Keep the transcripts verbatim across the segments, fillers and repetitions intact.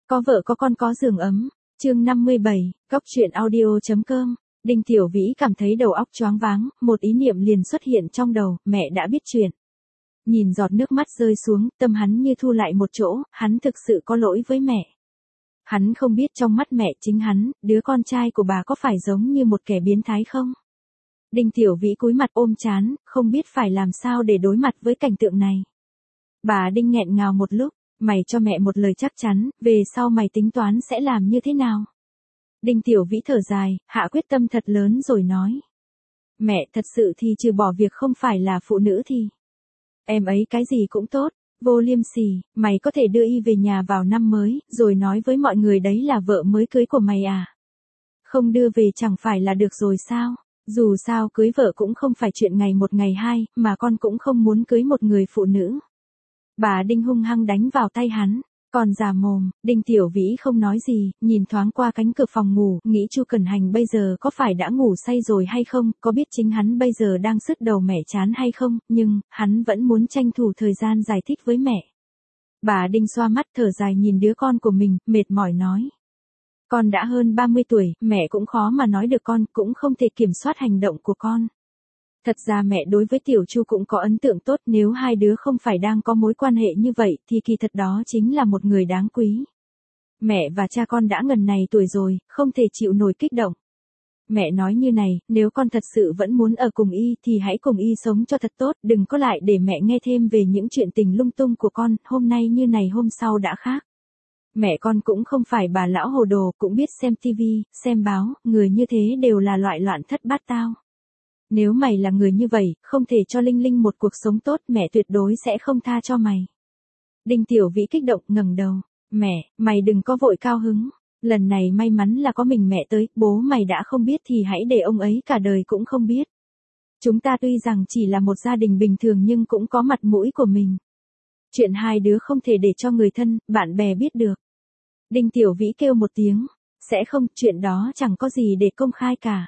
Có vợ có con có giường ấm. Chương năm mươi bảy, Góc truyện audio chấm com. Đinh Tiểu Vĩ cảm thấy đầu óc choáng váng, một ý niệm liền xuất hiện trong đầu, mẹ đã biết chuyện. Nhìn giọt nước mắt rơi xuống, tâm hắn như thu lại một chỗ, hắn thực sự có lỗi với mẹ. Hắn không biết trong mắt mẹ chính hắn, đứa con trai của bà có phải giống như một kẻ biến thái không? Đinh Tiểu Vĩ cúi mặt ôm trán, không biết phải làm sao để đối mặt với cảnh tượng này. Bà Đinh nghẹn ngào một lúc, mày cho mẹ một lời chắc chắn, về sau mày tính toán sẽ làm như thế nào? Đinh Tiểu Vĩ thở dài, hạ quyết tâm thật lớn rồi nói. Mẹ, thật sự thì trừ bỏ việc không phải là phụ nữ thì... Em ấy cái gì cũng tốt, vô liêm sỉ, mày có thể đưa y về nhà vào năm mới, rồi nói với mọi người đấy là vợ mới cưới của mày à? Không đưa về chẳng phải là được rồi sao? Dù sao cưới vợ cũng không phải chuyện ngày một ngày hai, mà con cũng không muốn cưới một người phụ nữ. Bà Đinh hung hăng đánh vào tay hắn, còn già mồm. Đinh Tiểu Vĩ không nói gì, nhìn thoáng qua cánh cửa phòng ngủ, nghĩ Chu Cẩn Hành bây giờ có phải đã ngủ say rồi hay không, có biết chính hắn bây giờ đang sứt đầu mẻ chán hay không, nhưng, hắn vẫn muốn tranh thủ thời gian giải thích với mẹ. Bà Đinh xoa mắt thở dài nhìn đứa con của mình, mệt mỏi nói. Con đã hơn ba mươi tuổi, mẹ cũng khó mà nói được con, cũng không thể kiểm soát hành động của con. Thật ra mẹ đối với Tiểu Chu cũng có ấn tượng tốt, nếu hai đứa không phải đang có mối quan hệ như vậy thì kỳ thật đó chính là một người đáng quý. Mẹ và cha con đã ngần này tuổi rồi, không thể chịu nổi kích động. Mẹ nói như này, nếu con thật sự vẫn muốn ở cùng y thì hãy cùng y sống cho thật tốt, đừng có lại để mẹ nghe thêm về những chuyện tình lung tung của con, hôm nay như này hôm sau đã khác. Mẹ con cũng không phải bà lão hồ đồ, cũng biết xem tivi, xem báo, người như thế đều là loại loạn thất bát tao. Nếu mày là người như vậy, không thể cho Linh Linh một cuộc sống tốt, mẹ tuyệt đối sẽ không tha cho mày. Đinh Tiểu Vĩ kích động ngẩng đầu. Mẹ, mày đừng có vội cao hứng. Lần này may mắn là có mình mẹ tới, bố mày đã không biết thì hãy để ông ấy cả đời cũng không biết. Chúng ta tuy rằng chỉ là một gia đình bình thường nhưng cũng có mặt mũi của mình. Chuyện hai đứa không thể để cho người thân, bạn bè biết được. Đinh Tiểu Vĩ kêu một tiếng. Sẽ không, chuyện đó chẳng có gì để công khai cả.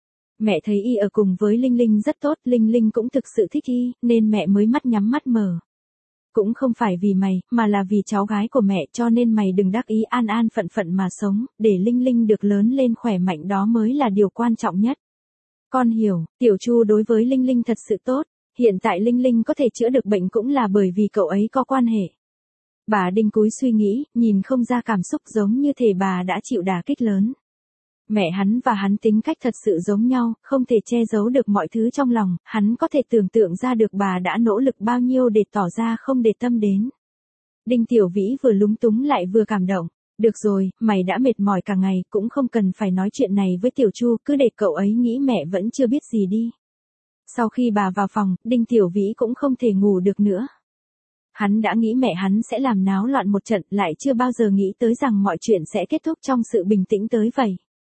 Mẹ thấy y ở cùng với Linh Linh rất tốt, Linh Linh cũng thực sự thích y, nên mẹ mới mắt nhắm mắt mở. Cũng không phải vì mày, mà là vì cháu gái của mẹ, cho nên mày đừng đắc ý, an an phận phận mà sống, để Linh Linh được lớn lên khỏe mạnh, đó mới là điều quan trọng nhất. Con hiểu, Tiểu Chu đối với Linh Linh thật sự tốt, hiện tại Linh Linh có thể chữa được bệnh cũng là bởi vì cậu ấy có quan hệ. Bà Đinh cúi suy nghĩ, nhìn không ra cảm xúc, giống như thể bà đã chịu đả kích lớn. Mẹ hắn và hắn tính cách thật sự giống nhau, không thể che giấu được mọi thứ trong lòng, hắn có thể tưởng tượng ra được bà đã nỗ lực bao nhiêu để tỏ ra không để tâm đến. Đinh Tiểu Vĩ vừa lúng túng lại vừa cảm động. Được rồi, mày đã mệt mỏi cả ngày, cũng không cần phải nói chuyện này với Tiểu Chu, cứ để cậu ấy nghĩ mẹ vẫn chưa biết gì đi. Sau khi bà vào phòng, Đinh Tiểu Vĩ cũng không thể ngủ được nữa. Hắn đã nghĩ mẹ hắn sẽ làm náo loạn một trận, lại chưa bao giờ nghĩ tới rằng mọi chuyện sẽ kết thúc trong sự bình tĩnh tới vậy.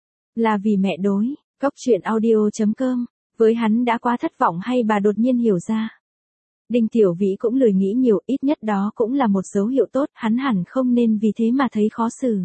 Là vì mẹ đối, Góc truyện audio chấm com, với hắn đã quá thất vọng hay bà đột nhiên hiểu ra. Đinh Tiểu Vĩ cũng lười nghĩ nhiều, ít nhất đó cũng là một dấu hiệu tốt, hắn hẳn không nên vì thế mà thấy khó xử.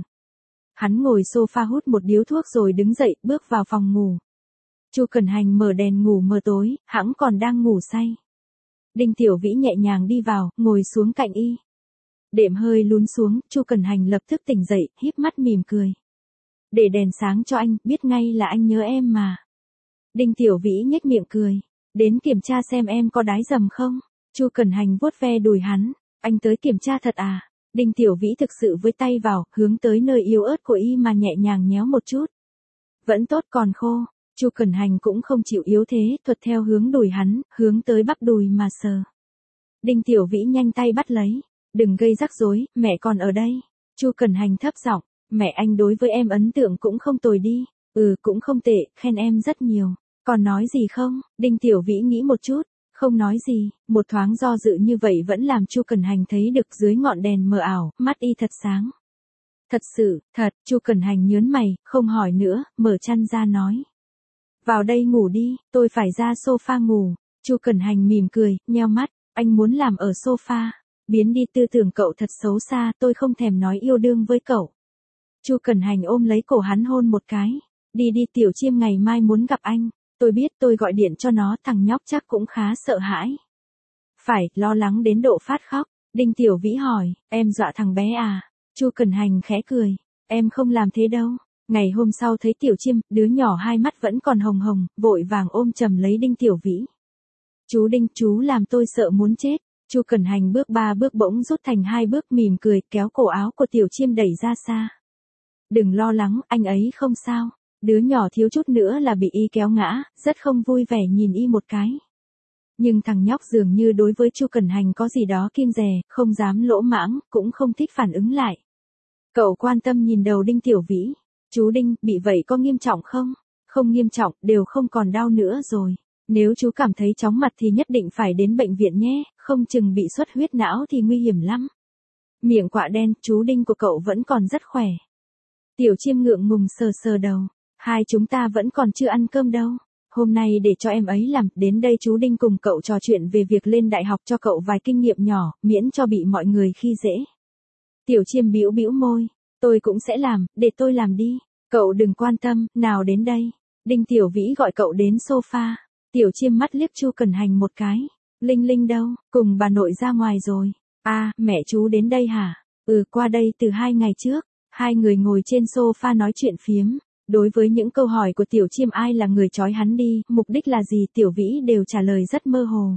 Hắn ngồi sofa hút một điếu thuốc rồi đứng dậy, bước vào phòng ngủ. Chu Cẩn Hành mở đèn ngủ mờ tối, hãng còn đang ngủ say. Đinh Tiểu Vĩ nhẹ nhàng đi vào, ngồi xuống cạnh y. Đệm hơi lún xuống, Chu Cẩn Hành lập tức tỉnh dậy, híp mắt mỉm cười. Để đèn sáng cho anh, biết ngay là anh nhớ em mà. Đinh Tiểu Vĩ nhếch miệng cười. Đến kiểm tra xem em có đái dầm không? Chu Cẩn Hành vuốt ve đùi hắn. Anh tới kiểm tra thật à? Đinh Tiểu Vĩ thực sự với tay vào, hướng tới nơi yếu ớt của y mà nhẹ nhàng nhéo một chút. Vẫn tốt, còn khô. Chu Cẩn Hành cũng không chịu yếu thế, thuật theo hướng đùi hắn, hướng tới bắp đùi mà sờ. Đinh Tiểu Vĩ nhanh tay bắt lấy. Đừng gây rắc rối, mẹ còn ở đây. Chu Cẩn Hành thấp giọng. Mẹ anh đối với em ấn tượng cũng không tồi đi. Ừ, cũng không tệ, khen em rất nhiều. Còn nói gì không? Đinh Tiểu Vĩ nghĩ một chút, không nói gì, một thoáng do dự như vậy vẫn làm Chu Cẩn Hành thấy được dưới ngọn đèn mờ ảo, mắt y thật sáng. Thật sự, thật, Chu Cẩn Hành nhớn mày, không hỏi nữa, mở chăn ra nói. Vào đây ngủ đi, tôi phải ra sofa ngủ. Chu Cẩn Hành mỉm cười, nheo mắt, anh muốn làm ở sofa. Biến đi, tư tưởng cậu thật xấu xa, tôi không thèm nói yêu đương với cậu. Chu Cẩn Hành ôm lấy cổ hắn hôn một cái. Đi đi, Tiểu Chiêm ngày mai muốn gặp anh. Tôi biết, tôi gọi điện cho nó, thằng nhóc chắc cũng khá sợ hãi. Phải, lo lắng đến độ phát khóc. Đinh Tiểu Vĩ hỏi, em dọa thằng bé à? Chu Cẩn Hành khẽ cười, em không làm thế đâu. Ngày hôm sau thấy Tiểu Chiêm, đứa nhỏ hai mắt vẫn còn hồng hồng, vội vàng ôm chầm lấy Đinh Tiểu Vĩ. Chú Đinh, chú làm tôi sợ muốn chết. Chu Cẩn Hành bước ba bước bỗng rút thành hai bước, mỉm cười, kéo cổ áo của Tiểu Chiêm đẩy ra xa. Đừng lo lắng, anh ấy không sao. Đứa nhỏ thiếu chút nữa là bị y kéo ngã, rất không vui vẻ nhìn y một cái. Nhưng thằng nhóc dường như đối với Chu Cẩn Hành có gì đó kiêng dè, không dám lỗ mãng, cũng không thích phản ứng lại. Cậu quan tâm nhìn đầu Đinh Tiểu Vĩ. Chú Đinh, bị vậy có nghiêm trọng không? Không nghiêm trọng, đều không còn đau nữa rồi. Nếu chú cảm thấy chóng mặt thì nhất định phải đến bệnh viện nhé, không chừng bị xuất huyết não thì nguy hiểm lắm. Miệng quạ đen, chú Đinh của cậu vẫn còn rất khỏe. Tiểu Chiêm ngượng ngùng sờ sờ đầu. Hai chúng ta vẫn còn chưa ăn cơm đâu. Hôm nay để cho em ấy làm, đến đây chú Đinh cùng cậu trò chuyện về việc lên đại học, cho cậu vài kinh nghiệm nhỏ, miễn cho bị mọi người khi dễ. Tiểu Chiêm bĩu bĩu môi, tôi cũng sẽ làm, để tôi làm đi. Cậu đừng quan tâm, nào đến đây. Đinh Tiểu Vĩ gọi cậu đến sofa. Tiểu Chiêm mắt liếc Chu Cẩn Hành một cái. Linh Linh đâu, cùng bà nội ra ngoài rồi. À, mẹ chú đến đây hả? Ừ, qua đây từ hai ngày trước. Hai người ngồi trên sofa nói chuyện phiếm. Đối với những câu hỏi của Tiểu Chiêm, ai là người trói hắn đi, mục đích là gì, Tiểu Vĩ đều trả lời rất mơ hồ.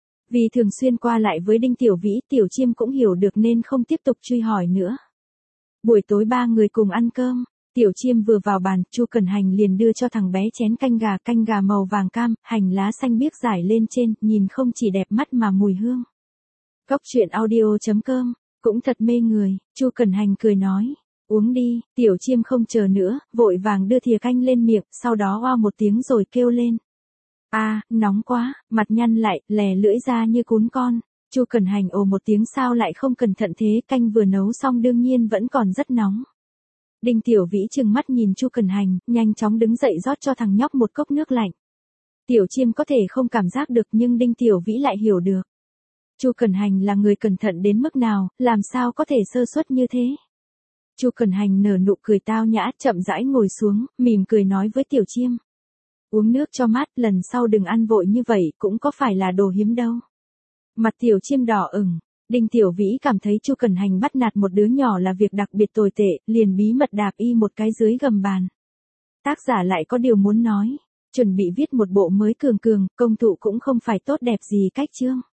Vì thường xuyên qua lại với Đinh Tiểu Vĩ, Tiểu Chiêm cũng hiểu được nên không tiếp tục truy hỏi nữa. Buổi tối ba người cùng ăn cơm. Tiểu Chiêm vừa vào bàn, Chu Cẩn Hành liền đưa cho thằng bé chén canh gà, canh gà màu vàng cam, hành lá xanh biếc rải lên trên, nhìn không chỉ đẹp mắt mà mùi hương. Cóc truyện audio chấm com, cũng thật mê người, Chu Cẩn Hành cười nói. Uống đi, Tiểu Chiêm không chờ nữa, vội vàng đưa thìa canh lên miệng, sau đó oa một tiếng rồi kêu lên. A, à, nóng quá, mặt nhăn lại, lè lưỡi ra như cún con. Chu Cẩn Hành ồ một tiếng, sao lại không cẩn thận thế, canh vừa nấu xong đương nhiên vẫn còn rất nóng. Đinh Tiểu Vĩ trừng mắt nhìn Chu Cẩn Hành, nhanh chóng đứng dậy rót cho thằng nhóc một cốc nước lạnh. Tiểu Chiêm có thể không cảm giác được nhưng Đinh Tiểu Vĩ lại hiểu được. Chu Cẩn Hành là người cẩn thận đến mức nào, làm sao có thể sơ suất như thế. Chu Cẩn Hành nở nụ cười tao nhã, chậm rãi ngồi xuống, mỉm cười nói với Tiểu Chiêm. Uống nước cho mát, lần sau đừng ăn vội như vậy, cũng có phải là đồ hiếm đâu. Mặt Tiểu Chiêm đỏ ửng. Đinh Tiểu Vĩ cảm thấy Chu Cẩn Hành bắt nạt một đứa nhỏ là việc đặc biệt tồi tệ, liền bí mật đạp y một cái dưới gầm bàn. Tác giả lại có điều muốn nói, chuẩn bị viết một bộ mới cường cường, công thụ cũng không phải tốt đẹp gì cách chương.